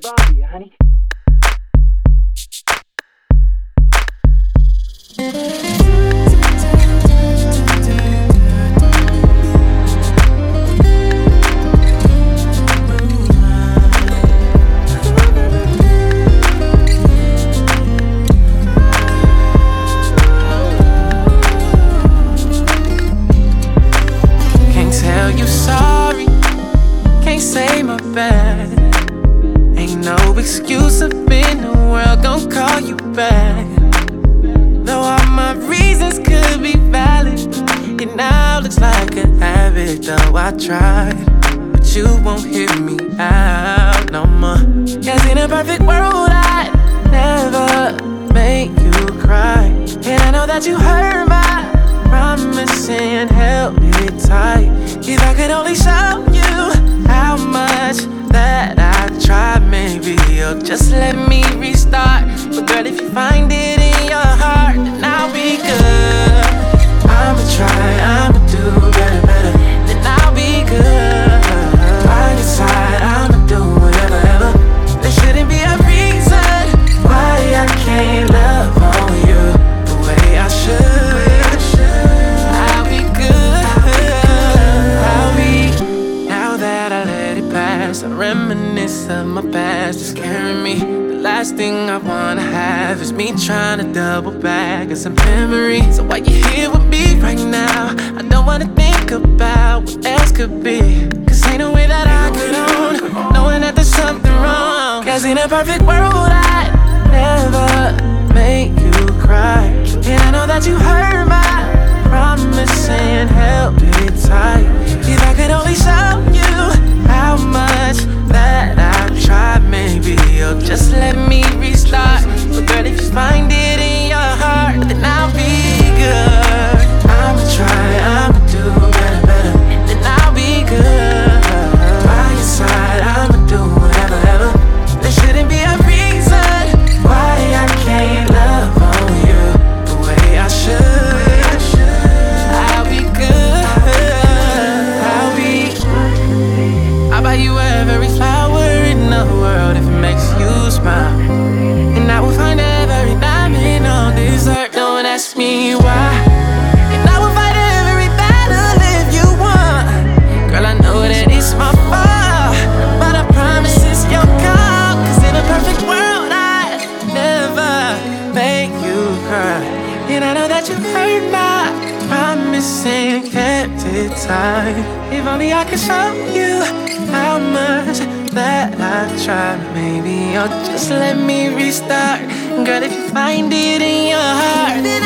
bother you, honey? Can't tell you sorry, can't say my bad. Ain't no excuse up in the world gon' call you back. Though all my reasons could be valid, it now looks like a habit. Though I tried, but you won't hear me out no more. 'Cause in a perfect world I'd never make you cry. And I know that you heard my promise and held it tight. If I could only show you how much that I tried, maybe you'll just let me restart. But girl, if you find it in your heart, then I'll be good. I'ma try, I'ma do better, better. Then I'll be good. By your side, I'ma do whatever, ever. There shouldn't be a reason why I can't love on you the way I should. I'll be good. I'll be. Now that I let it pass, I reminisce of my past, it's scaring me. The last thing I wanna have is me trying to double back on some memories. So while you're here with me right now, I don't wanna think about what else could be. 'Cause ain't no way that I could own knowing that there's something wrong. 'Cause in a perfect world I'd never make you cry. And I know that you heard my promise and held it tight. If I could only show you how much that I tried, maybe you'll just let me restart. But girl, if you find it in your heart, then I'll be good. I'ma try, I'ma do better, better. Then I'll be good. By your side, I'ma do whatever, ever. There shouldn't be a reason why I can't love on you the way I should. I'll be good. I'll be. I'll buy you every flower in the world if it makes you smile. And I will find every diamond on this earth. Don't ask me why. And I will fight every battle if you want. Girl, I know that it's my fault, but I promise it's your call. 'Cause in a perfect world I'd never make you cry. And I know that you heard my promise and kept it tight. If only I could show you how much that I tried, maybe you'll just let me restart. Girl, if you find it in your heart,